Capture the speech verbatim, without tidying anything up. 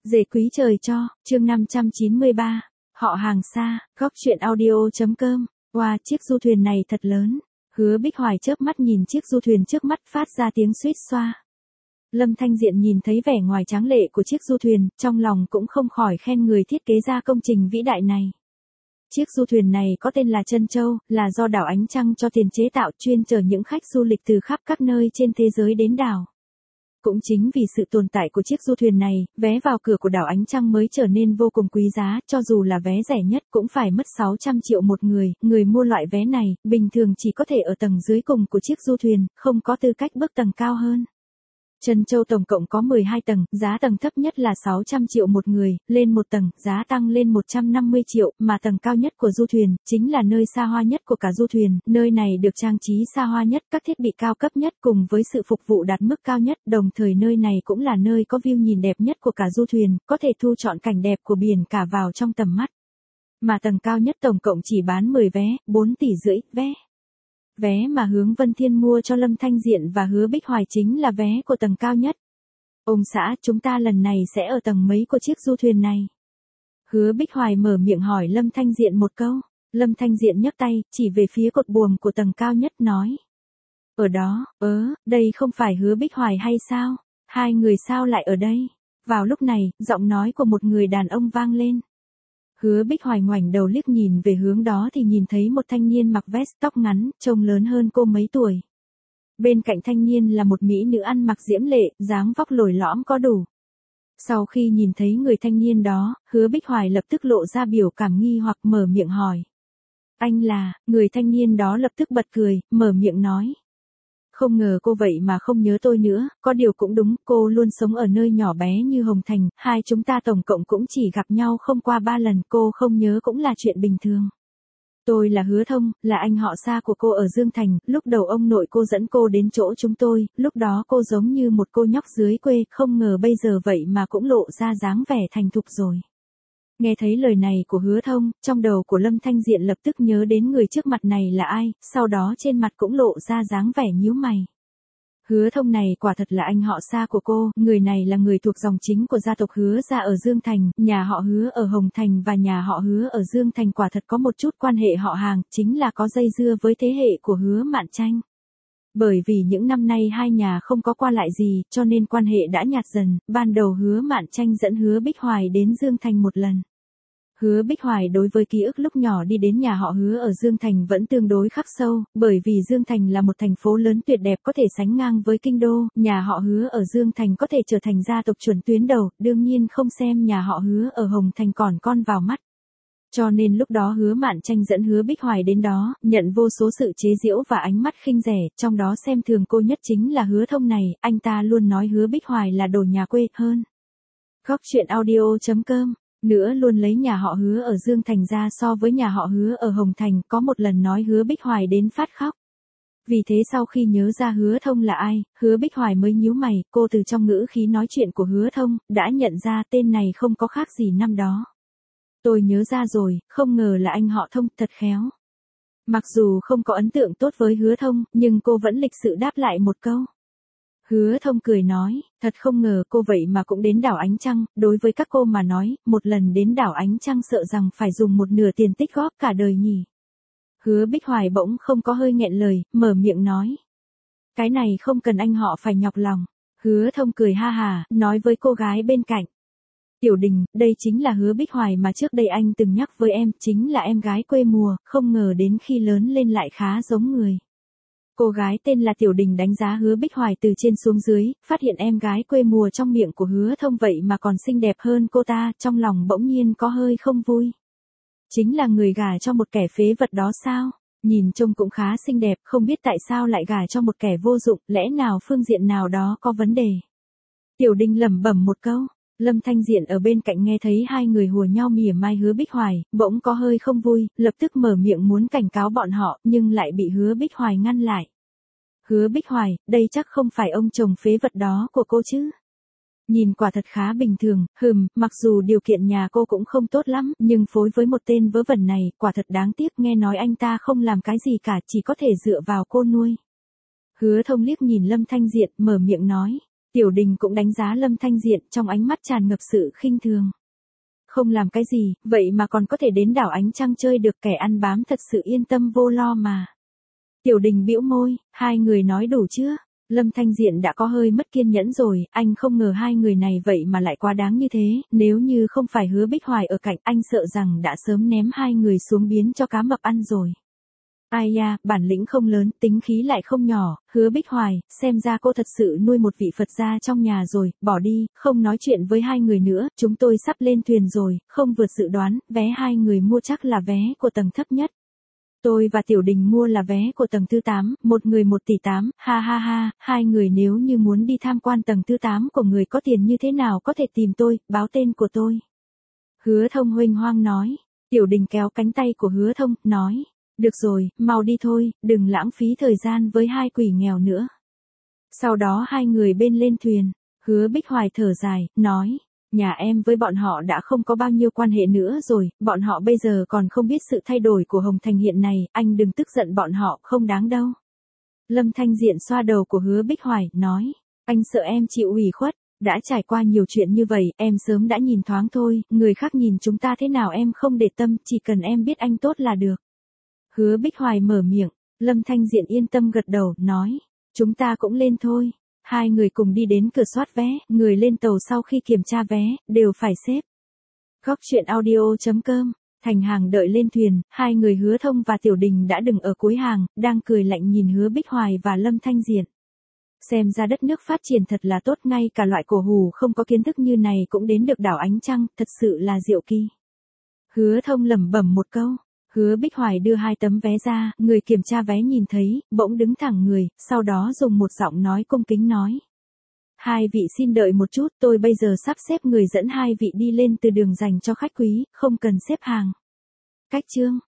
Dề quý trời cho, chương năm trăm chín mươi ba, họ hàng xa, góc truyện audio.com, wow, chiếc du thuyền này thật lớn. Hứa Bích Hoài chớp mắt nhìn chiếc du thuyền trước mắt phát ra tiếng suýt xoa. Lâm Thanh Diện nhìn thấy vẻ ngoài tráng lệ của chiếc du thuyền, trong lòng cũng không khỏi khen người thiết kế ra công trình vĩ đại này. Chiếc du thuyền này có tên là Trân Châu, là do đảo Ánh Trăng cho tiền chế tạo, chuyên chở những khách du lịch từ khắp các nơi trên thế giới đến đảo. Cũng chính vì sự tồn tại của chiếc du thuyền này, vé vào cửa của đảo Ánh Trăng mới trở nên vô cùng quý giá, cho dù là vé rẻ nhất cũng phải mất sáu trăm triệu một người, người mua loại vé này, bình thường chỉ có thể ở tầng dưới cùng của chiếc du thuyền, không có tư cách bước tầng cao hơn. Trân Châu tổng cộng có mười hai tầng, giá tầng thấp nhất là sáu trăm triệu một người, lên một tầng, giá tăng lên một trăm năm mươi triệu, mà tầng cao nhất của du thuyền, chính là nơi xa hoa nhất của cả du thuyền, nơi này được trang trí xa hoa nhất, các thiết bị cao cấp nhất cùng với sự phục vụ đạt mức cao nhất, đồng thời nơi này cũng là nơi có view nhìn đẹp nhất của cả du thuyền, có thể thu trọn cảnh đẹp của biển cả vào trong tầm mắt. Mà tầng cao nhất tổng cộng chỉ bán mười vé, bốn tỷ rưỡi vé. Vé mà Hướng Vân Thiên mua cho Lâm Thanh Diện và Hứa Bích Hoài chính là vé của tầng cao nhất. Ông xã, chúng ta lần này sẽ ở tầng mấy của chiếc du thuyền này? Hứa Bích Hoài mở miệng hỏi Lâm Thanh Diện một câu. Lâm Thanh Diện nhấc tay, chỉ về phía cột buồm của tầng cao nhất nói. Ở đó, ớ, đây không phải Hứa Bích Hoài hay sao? Hai người sao lại ở đây? Vào lúc này, giọng nói của một người đàn ông vang lên. Hứa Bích Hoài ngoảnh đầu liếc nhìn về hướng đó thì nhìn thấy một thanh niên mặc vest tóc ngắn, trông lớn hơn cô mấy tuổi. Bên cạnh thanh niên là một mỹ nữ ăn mặc diễm lệ, dáng vóc lồi lõm có đủ. Sau khi nhìn thấy người thanh niên đó, Hứa Bích Hoài lập tức lộ ra biểu cảm nghi hoặc mở miệng hỏi. Anh là, người thanh niên đó lập tức bật cười, mở miệng nói. Không ngờ cô vậy mà không nhớ tôi nữa, có điều cũng đúng, cô luôn sống ở nơi nhỏ bé như Hồng Thành, hai chúng ta tổng cộng cũng chỉ gặp nhau không qua ba lần, cô không nhớ cũng là chuyện bình thường. Tôi là Hứa Thông, là anh họ xa của cô ở Dương Thành, lúc đầu ông nội cô dẫn cô đến chỗ chúng tôi, lúc đó cô giống như một cô nhóc dưới quê, không ngờ bây giờ vậy mà cũng lộ ra dáng vẻ thành thục rồi. Nghe thấy lời này của Hứa Thông, trong đầu của Lâm Thanh Diện lập tức nhớ đến người trước mặt này là ai, sau đó trên mặt cũng lộ ra dáng vẻ nhíu mày. Hứa Thông này quả thật là anh họ xa của cô, người này là người thuộc dòng chính của gia tộc Hứa gia ở Dương Thành, nhà họ Hứa ở Hồng Thành và nhà họ Hứa ở Dương Thành quả thật có một chút quan hệ họ hàng, chính là có dây dưa với thế hệ của Hứa Mạn Tranh. Bởi vì những năm nay hai nhà không có qua lại gì, cho nên quan hệ đã nhạt dần, ban đầu Hứa Mạn Tranh dẫn Hứa Bích Hoài đến Dương Thành một lần. Hứa Bích Hoài đối với ký ức lúc nhỏ đi đến nhà họ Hứa ở Dương Thành vẫn tương đối khắc sâu, bởi vì Dương Thành là một thành phố lớn tuyệt đẹp có thể sánh ngang với kinh đô, nhà họ Hứa ở Dương Thành có thể trở thành gia tộc chuẩn tuyến đầu, đương nhiên không xem nhà họ Hứa ở Hồng Thành còn con vào mắt. Cho nên lúc đó Hứa Mạn Tranh dẫn Hứa Bích Hoài đến đó, nhận vô số sự chế giễu và ánh mắt khinh rẻ, trong đó xem thường cô nhất chính là Hứa Thông này, anh ta luôn nói Hứa Bích Hoài là đồ nhà quê hơn. Góc truyện audio.com, nữa luôn lấy nhà họ Hứa ở Dương Thành ra so với nhà họ Hứa ở Hồng Thành, có một lần nói Hứa Bích Hoài đến phát khóc. Vì thế sau khi nhớ ra Hứa Thông là ai, Hứa Bích Hoài mới nhíu mày, cô từ trong ngữ khí nói chuyện của Hứa Thông, đã nhận ra tên này không có khác gì năm đó. Tôi nhớ ra rồi, không ngờ là anh họ Thông, thật khéo. Mặc dù không có ấn tượng tốt với Hứa Thông, nhưng cô vẫn lịch sự đáp lại một câu. Hứa Thông cười nói, thật không ngờ cô vậy mà cũng đến đảo Ánh Trăng, đối với các cô mà nói, một lần đến đảo Ánh Trăng sợ rằng phải dùng một nửa tiền tích góp cả đời nhỉ. Hứa Bích Hoài bỗng không có hơi nghẹn lời, mở miệng nói. Cái này không cần anh họ phải nhọc lòng. Hứa Thông cười ha hà, nói với cô gái bên cạnh. Tiểu Đình, đây chính là Hứa Bích Hoài mà trước đây anh từng nhắc với em, chính là em gái quê mùa, không ngờ đến khi lớn lên lại khá giống người. Cô gái tên là Tiểu Đình đánh giá Hứa Bích Hoài từ trên xuống dưới, phát hiện em gái quê mùa trong miệng của Hứa Thông vậy mà còn xinh đẹp hơn cô ta, trong lòng bỗng nhiên có hơi không vui. Chính là người gả cho một kẻ phế vật đó sao? Nhìn trông cũng khá xinh đẹp, không biết tại sao lại gả cho một kẻ vô dụng, lẽ nào phương diện nào đó có vấn đề. Tiểu Đình lẩm bẩm một câu. Lâm Thanh Diện ở bên cạnh nghe thấy hai người hùa nhau mỉa mai Hứa Bích Hoài, bỗng có hơi không vui, lập tức mở miệng muốn cảnh cáo bọn họ, nhưng lại bị Hứa Bích Hoài ngăn lại. Hứa Bích Hoài, đây chắc không phải ông chồng phế vật đó của cô chứ? Nhìn quả thật khá bình thường, hừm, mặc dù điều kiện nhà cô cũng không tốt lắm, nhưng phối với một tên vớ vẩn này, quả thật đáng tiếc, nghe nói anh ta không làm cái gì cả, chỉ có thể dựa vào cô nuôi. Hứa Thông liếc nhìn Lâm Thanh Diện, mở miệng nói. Tiểu Đình cũng đánh giá Lâm Thanh Diện trong ánh mắt tràn ngập sự khinh thường. Không làm cái gì, vậy mà còn có thể đến đảo ánh trăng chơi được, kẻ ăn bám thật sự yên tâm vô lo mà. Tiểu Đình bĩu môi, hai người nói đủ chưa? Lâm Thanh Diện đã có hơi mất kiên nhẫn rồi, anh không ngờ hai người này vậy mà lại quá đáng như thế, nếu như không phải Hứa Bích Hoài ở cạnh anh sợ rằng đã sớm ném hai người xuống biến cho cá mập ăn rồi. Ai da, bản lĩnh không lớn, tính khí lại không nhỏ, Hứa Bích Hoài, xem ra cô thật sự nuôi một vị Phật gia trong nhà rồi, bỏ đi, không nói chuyện với hai người nữa, chúng tôi sắp lên thuyền rồi, không vượt dự đoán, vé hai người mua chắc là vé của tầng thấp nhất. Tôi và Tiểu Đình mua là vé của tầng thứ tám, một người một tỷ tám, ha ha ha, hai người nếu như muốn đi tham quan tầng thứ tám của người có tiền như thế nào có thể tìm tôi, báo tên của tôi. Hứa Thông huênh hoang nói, Tiểu Đình kéo cánh tay của Hứa Thông, nói, được rồi, mau đi thôi, đừng lãng phí thời gian với hai quỷ nghèo nữa. Sau đó hai người bên lên thuyền, Hứa Bích Hoài thở dài, nói, nhà em với bọn họ đã không có bao nhiêu quan hệ nữa rồi, bọn họ bây giờ còn không biết sự thay đổi của Hồng Thành hiện này, anh đừng tức giận bọn họ, không đáng đâu. Lâm Thanh Diện xoa đầu của Hứa Bích Hoài, nói, anh sợ em chịu ủy khuất, đã trải qua nhiều chuyện như vậy, em sớm đã nhìn thoáng thôi, người khác nhìn chúng ta thế nào em không để tâm, chỉ cần em biết anh tốt là được. Hứa Bích Hoài mở miệng, Lâm Thanh Diện yên tâm gật đầu, nói, chúng ta cũng lên thôi. Hai người cùng đi đến cửa soát vé, người lên tàu sau khi kiểm tra vé, đều phải xếp. Góc truyện audio chấm com, thành hàng đợi lên thuyền, hai người Hứa Thông và Tiểu Đình đã đứng ở cuối hàng, đang cười lạnh nhìn Hứa Bích Hoài và Lâm Thanh Diện. Xem ra đất nước phát triển thật là tốt, ngay cả loại cổ hủ không có kiến thức như này cũng đến được đảo ánh trăng, thật sự là diệu kỳ. Hứa Thông lẩm bẩm một câu. Hứa Bích Hoài đưa hai tấm vé ra, người kiểm tra vé nhìn thấy, bỗng đứng thẳng người, sau đó dùng một giọng nói cung kính nói. Hai vị xin đợi một chút, tôi bây giờ sắp xếp người dẫn hai vị đi lên từ đường dành cho khách quý, không cần xếp hàng. Cách chương.